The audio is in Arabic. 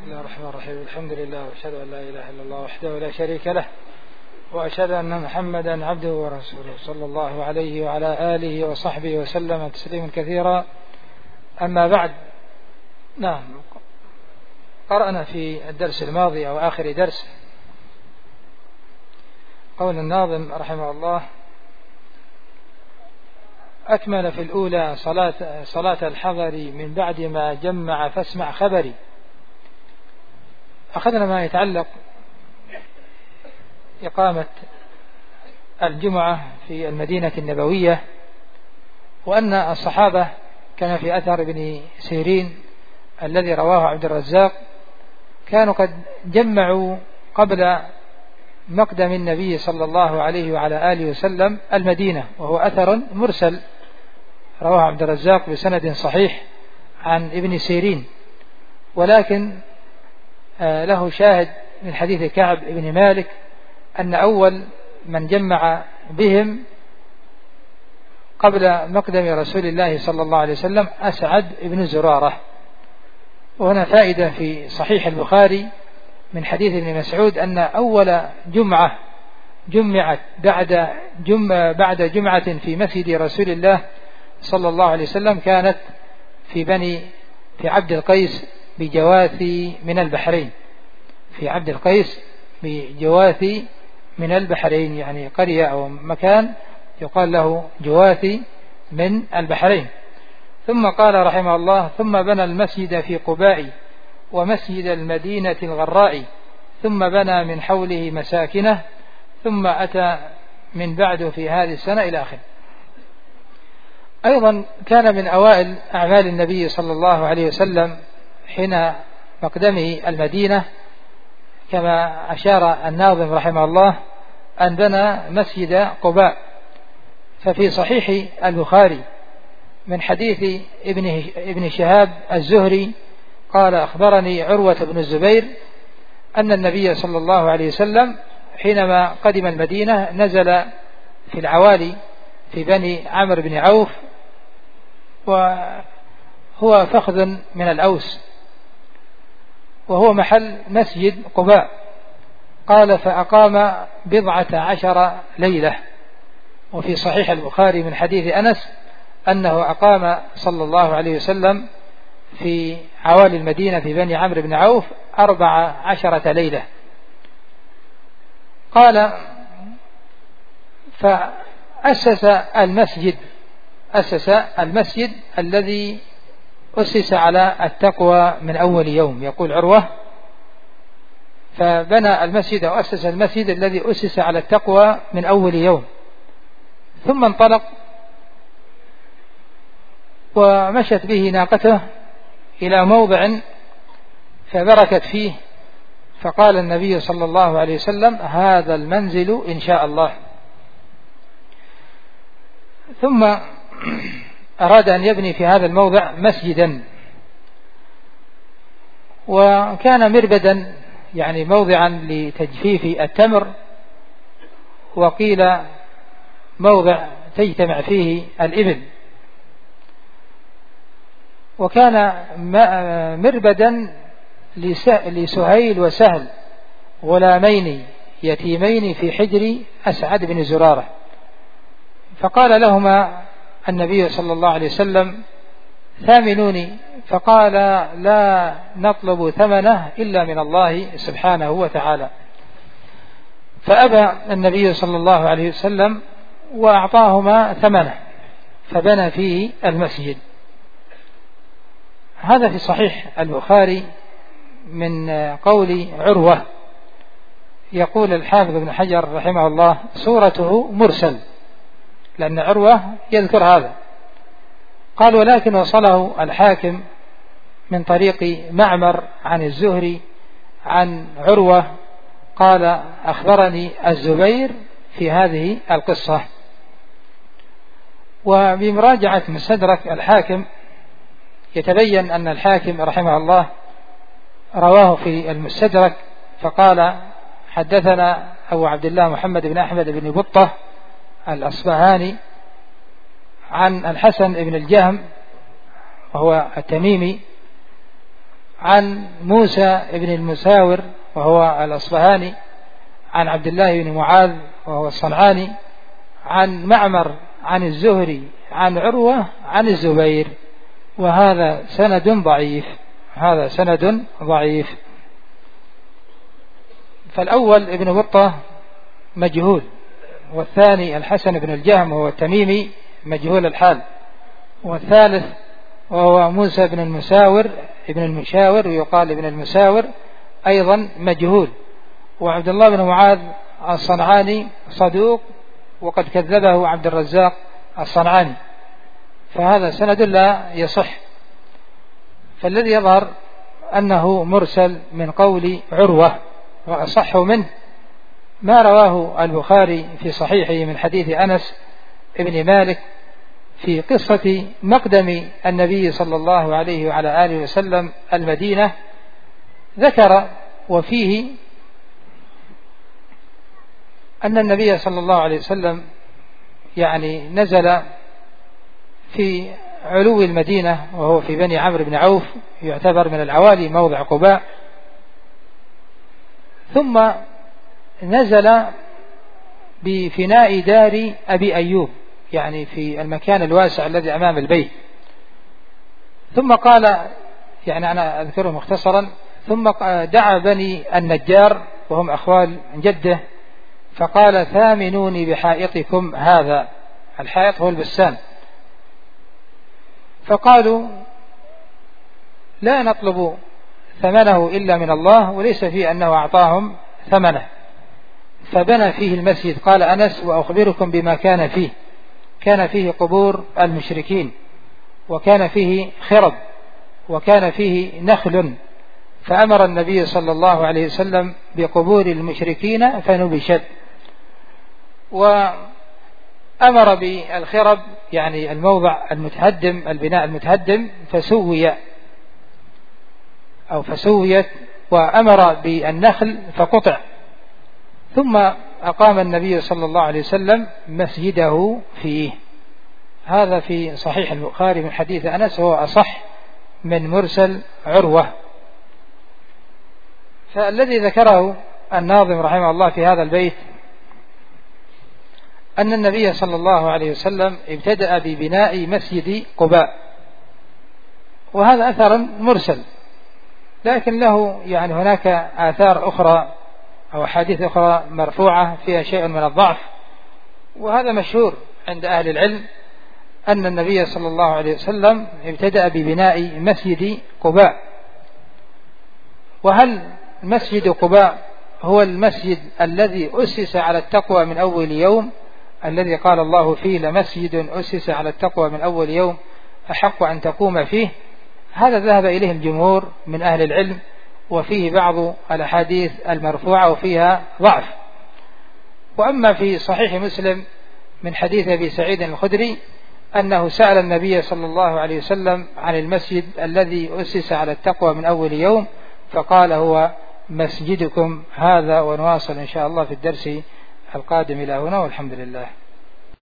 الله الرحمن الرحيم. الحمد لله وأشهد أن لا إله إلا الله وحده لا شريك له، وأشهد أن محمدا عبده ورسوله صلى الله عليه وعلى آله وصحبه وسلم تسليما كثيرا. أما بعد، نعم، قرأنا في الدرس الماضي أو آخر درس قول الناظم رحمه الله: أكمل في الأولى صلاة الحضر من بعد ما جمع فاسمع خبري. أخذنا ما يتعلق إقامة الجمعة في المدينة النبوية، وأن الصحابة كان في أثر ابن سيرين الذي رواه عبد الرزاق كانوا قد جمعوا قبل مقدم النبي صلى الله عليه وعلى آله وسلم المدينة، وهو أثر مرسل رواه عبد الرزاق بسند صحيح عن ابن سيرين، ولكن له شاهد من حديث كعب بن مالك أن أول من جمع بهم قبل مقدم رسول الله صلى الله عليه وسلم أسعد بن زرارة. وهنا فائدة في صحيح البخاري من حديث ابن مسعود أن أول جمعة جمعت بعد جمعة في مسجد رسول الله صلى الله عليه وسلم كانت في عبد القيس بجواثي من البحرين، في عبد القيس بجواثي من البحرين، يعني قرية أو مكان يقال له جواثي من البحرين. ثم قال رحمه الله: ثم بنى المسجد في قباء ومسجد المدينة الغراء، ثم بنى من حوله مساكنه، ثم أتى من بعده في هذه السنة إلى آخره. أيضا كان من أوائل أعمال النبي صلى الله عليه وسلم حين مقدمه المدينة كما أشار الناظم رحمه الله أن بنى مسجد قباء. ففي صحيح البخاري من حديث ابن شهاب الزهري قال: أخبرني عروة بن الزبير أن النبي صلى الله عليه وسلم حينما قدم المدينة نزل في العوالي في بني عمرو بن عوف، وهو فخذ من الأوس، وهو محل مسجد قباء. قال: فأقام 14 ليلة. وفي صحيح البخاري من حديث أنس أنه أقام صلى الله عليه وسلم في عوالي المدينة في بني عمرو بن عوف 14 ليلة. قال: فأسس المسجد الذي أسس على التقوى من أول يوم. يقول عروة: فبنى المسجد وأسس المسجد الذي أسس على التقوى من أول يوم، ثم انطلق ومشت به ناقته إلى موضع فبركت فيه، فقال النبي صلى الله عليه وسلم: هذا المنزل إن شاء الله. ثم أراد أن يبني في هذا الموضع مسجدا، وكان مربدا يعني موضعا لتجفيف التمر، وقيل موضع تجتمع فيه الإبل، وكان مربدا لسهيل وسهل غلامين يتيمين في حجر أسعد بن زرارة. فقال لهما النبي صلى الله عليه وسلم: ثامنوني. فقال: لا نطلب ثمنه إلا من الله سبحانه وتعالى. فأبى النبي صلى الله عليه وسلم وأعطاهما ثمنه، فبنى فيه المسجد. هذا في صحيح البخاري من قول عروة. يقول الحافظ ابن حجر رحمه الله: صورته مرسل، لأن عروة يذكر هذا. قال: ولكن وصله الحاكم من طريق معمر عن الزهري عن عروة قال: أخبرني الزبير في هذه القصة. وبمراجعة مستدرك الحاكم يتبين أن الحاكم رحمه الله رواه في المستدرك فقال: حدثنا أبو عبد الله محمد بن أحمد بن بطة الأصبهاني عن الحسن بن الجهم وهو التميمي عن موسى بن المساور وهو الأصبهاني عن عبد الله بن معاذ وهو الصنعاني عن معمر عن الزهري عن عروة عن الزبير، وهذا سند ضعيف. هذا سند ضعيف. فالأول ابن بطة مجهول، والثاني الحسن بن الجهم وهو التميمي مجهول الحال، والثالث وهو موسى بن المساور ابن المشاور ويقال ابن المساور أيضا مجهول، وعبد الله بن معاذ الصنعاني صدوق وقد كذبه عبد الرزاق الصنعاني، فهذا سند لا يصح. فالذي يظهر أنه مرسل من قول عروة، وأصح منه ما رواه البخاري في صحيحه من حديث أنس ابن مالك في قصة مقدم النبي صلى الله عليه وعلى آله وسلم المدينة، ذكر وفيه أن النبي صلى الله عليه وسلم يعني نزل في علو المدينة وهو في بني عمرو بن عوف، يعتبر من العوالي موضع قباء، ثم نزل بفناء دار أبي أيوب، يعني في المكان الواسع الذي أمام البيت. ثم قال، يعني أنا أذكره مختصرا، ثم دعا بني النجار وهم أخوال جده فقال: ثامنوني بحائطكم هذا. الحائط هو البستان. فقالوا: لا نطلب ثمنه إلا من الله، وليس فيه أنه أعطاهم ثمنه. فبنى فيه المسجد. قال أنس: وأخبركم بما كان فيه. كان فيه قبور المشركين، وكان فيه خرب، وكان فيه نخل، فأمر النبي صلى الله عليه وسلم بقبور المشركين فنبشت، وأمر بالخرب يعني الموضع المتهدم، البناء المتهدم، فسويت، وأمر بالنخل فقطع. ثم أقام النبي صلى الله عليه وسلم مسجده فيه. هذا في صحيح البخاري من حديث أنس، هو أصح من مرسل عروة. فالذي ذكره الناظم رحمه الله في هذا البيت أن النبي صلى الله عليه وسلم ابتدأ ببناء مسجد قباء، وهذا أثر مرسل، لكن له يعني هناك آثار أخرى أو حديث أخرى مرفوعة فيها شيء من الضعف، وهذا مشهور عند أهل العلم أن النبي صلى الله عليه وسلم ابتدأ ببناء مسجد قباء. وهل مسجد قباء هو المسجد الذي أسس على التقوى من أول يوم، الذي قال الله فيه: لمسجد أسس على التقوى من أول يوم أحق أن تقوم فيه؟ هذا ذهب إليه الجمهور من أهل العلم، وفيه بعض الأحاديث المرفوعة وفيها ضعف. وأما في صحيح مسلم من حديث أبي سعيد الخدري أنه سأل النبي صلى الله عليه وسلم عن المسجد الذي أسس على التقوى من أول يوم، فقال: هو مسجدكم هذا. ونواصل إن شاء الله في الدرس القادم إلى هنا، والحمد لله.